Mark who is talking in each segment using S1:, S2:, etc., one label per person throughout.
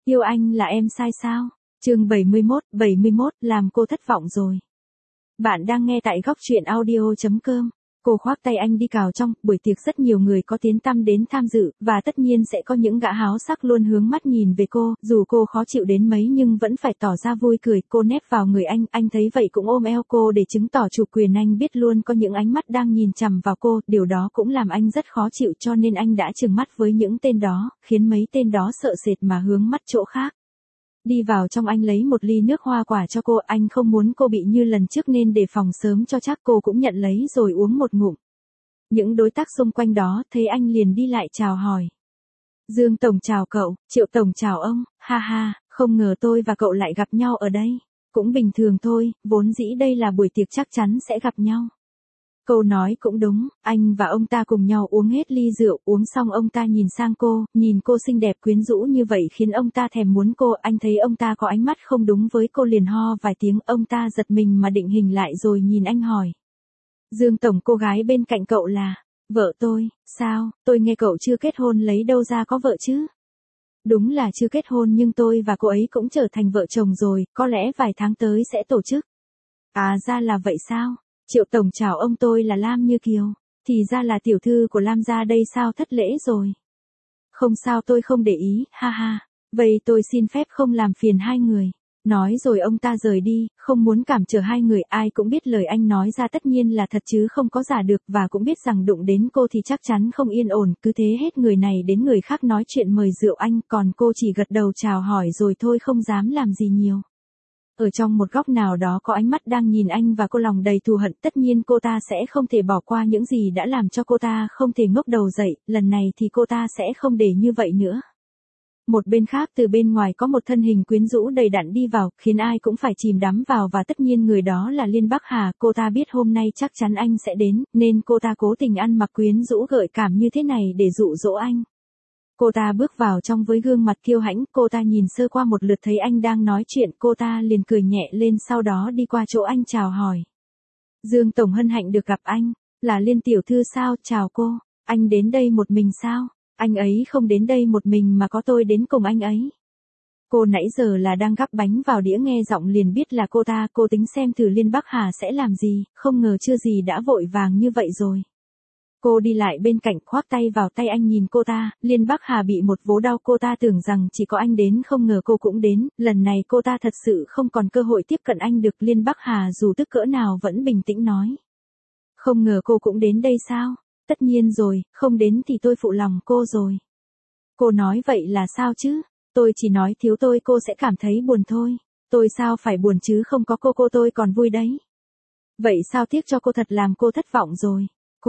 S1: Yêu anh là em sai sao? Chương 71, làm cô thất vọng rồi. Bạn đang nghe tại góc truyện audio.com. Cô khoác tay anh đi cào trong, buổi tiệc rất nhiều người có tiếng tăm đến tham dự, và tất nhiên sẽ có những gã háo sắc luôn hướng mắt nhìn về cô, dù cô khó chịu đến mấy nhưng vẫn phải tỏ ra vui cười. Cô nép vào người anh thấy vậy cũng ôm eo cô để chứng tỏ chủ quyền. Anh biết luôn có những ánh mắt đang nhìn chằm vào cô, điều đó cũng làm anh rất khó chịu cho nên anh đã trừng mắt với những tên đó, khiến mấy tên đó sợ sệt mà hướng mắt chỗ khác. Đi vào trong anh lấy một ly nước hoa quả cho cô, anh không muốn cô bị như lần trước nên đề phòng sớm cho chắc. Cô cũng nhận lấy rồi uống một ngụm. Những đối tác xung quanh đó thấy anh liền đi lại chào hỏi. Dương Tổng chào cậu, Triệu Tổng chào ông, ha ha, không ngờ tôi và cậu lại gặp nhau ở đây. Cũng bình thường thôi, vốn dĩ đây là buổi tiệc chắc chắn sẽ gặp nhau. Câu nói cũng đúng, anh và ông ta cùng nhau uống hết ly rượu, uống xong ông ta nhìn sang cô, nhìn cô xinh đẹp quyến rũ như vậy khiến ông ta thèm muốn cô. Anh thấy ông ta có ánh mắt không đúng với cô liền ho vài tiếng, ông ta giật mình mà định hình lại rồi nhìn anh hỏi. Dương Tổng, cô gái bên cạnh cậu là vợ tôi, sao, tôi nghe cậu chưa kết hôn lấy đâu ra có vợ chứ? Đúng là chưa kết hôn nhưng tôi và cô ấy cũng trở thành vợ chồng rồi, có lẽ vài tháng tới sẽ tổ chức. À ra là vậy sao? Triệu Tổng chào ông, tôi là Lam Như Kiều. Thì ra là tiểu thư của Lam gia đây sao, thất lễ rồi. Không sao, tôi không để ý, ha ha. Vậy tôi xin phép không làm phiền hai người. Nói rồi ông ta rời đi, không muốn cản trở hai người. Ai cũng biết lời anh nói ra tất nhiên là thật chứ không có giả được, và cũng biết rằng đụng đến cô thì chắc chắn không yên ổn. Cứ thế hết người này đến người khác nói chuyện mời rượu anh, còn cô chỉ gật đầu chào hỏi rồi thôi, không dám làm gì nhiều. Ở trong một góc nào đó có ánh mắt đang nhìn anh và cô lòng đầy thù hận, tất nhiên cô ta sẽ không thể bỏ qua những gì đã làm cho cô ta không thể ngóc đầu dậy, lần này thì cô ta sẽ không để như vậy nữa. Một bên khác từ bên ngoài có một thân hình quyến rũ đầy đặn đi vào, khiến ai cũng phải chìm đắm vào, và tất nhiên người đó là Liên Bắc Hà. Cô ta biết hôm nay chắc chắn anh sẽ đến, nên cô ta cố tình ăn mặc quyến rũ gợi cảm như thế này để dụ dỗ anh. Cô ta bước vào trong với gương mặt kiêu hãnh, cô ta nhìn sơ qua một lượt thấy anh đang nói chuyện, cô ta liền cười nhẹ lên, sau đó đi qua chỗ anh chào hỏi. Dương Tổng, hân hạnh được gặp anh, là Liên tiểu thư sao, chào cô, anh đến đây một mình sao? Anh ấy không đến đây một mình mà có tôi đến cùng anh ấy. Cô nãy giờ là đang gắp bánh vào đĩa, nghe giọng liền biết là cô ta, cô tính xem thử Liên Bắc Hà sẽ làm gì, không ngờ chưa gì đã vội vàng như vậy rồi. Cô đi lại bên cạnh khoác tay vào tay anh, nhìn cô ta, Liên Bắc Hà bị một vố đau, cô ta tưởng rằng chỉ có anh đến, không ngờ cô cũng đến, lần này cô ta thật sự không còn cơ hội tiếp cận anh được. Liên Bắc Hà dù tức cỡ nào vẫn bình tĩnh nói. Không ngờ cô cũng đến đây sao? Tất nhiên rồi, không đến thì tôi phụ lòng cô rồi. Cô nói vậy là sao chứ? Tôi chỉ nói thiếu tôi cô sẽ cảm thấy buồn thôi. Tôi sao phải buồn chứ, không có cô tôi còn vui đấy. Vậy sao, tiếc cho cô thật, làm cô thất vọng rồi.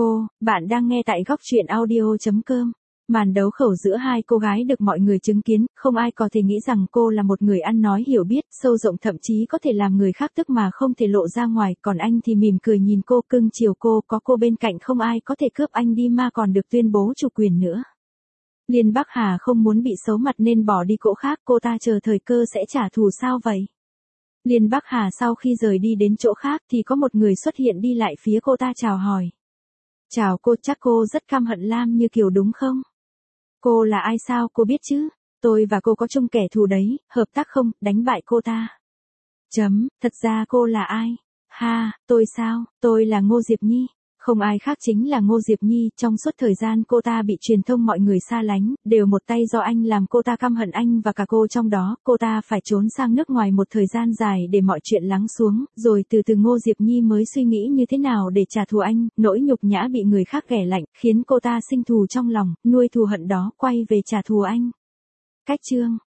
S1: Bạn đang nghe tại góc truyện audio.com. Màn đấu khẩu giữa hai cô gái được mọi người chứng kiến, không ai có thể nghĩ rằng cô là một người ăn nói hiểu biết, sâu rộng, thậm chí có thể làm người khác tức mà không thể lộ ra ngoài, còn anh thì mỉm cười nhìn cô, cưng chiều cô, có cô bên cạnh không ai có thể cướp anh đi mà còn được tuyên bố chủ quyền nữa. Liên Bắc Hà không muốn bị xấu mặt nên bỏ đi chỗ khác, cô ta chờ thời cơ sẽ trả thù sao vậy? Liên Bắc Hà sau khi rời đi đến chỗ khác thì có một người xuất hiện đi lại phía cô ta chào hỏi. Chào cô, chắc cô rất căm hận Lam Như Kiều đúng không? Cô là ai sao, cô biết chứ? Tôi và cô có chung kẻ thù đấy, hợp tác không, đánh bại cô ta. Thật ra cô là ai? Ha, tôi sao, tôi là Ngô Diệp Nhi. Không ai khác chính là Ngô Diệp Nhi, trong suốt thời gian cô ta bị truyền thông mọi người xa lánh, đều một tay do anh làm cô ta căm hận anh và cả cô trong đó, cô ta phải trốn sang nước ngoài một thời gian dài để mọi chuyện lắng xuống, rồi từ từ Ngô Diệp Nhi mới suy nghĩ như thế nào để trả thù anh, nỗi nhục nhã bị người khác ghẻ lạnh, khiến cô ta sinh thù trong lòng, nuôi thù hận đó, quay về trả thù anh. Cách chương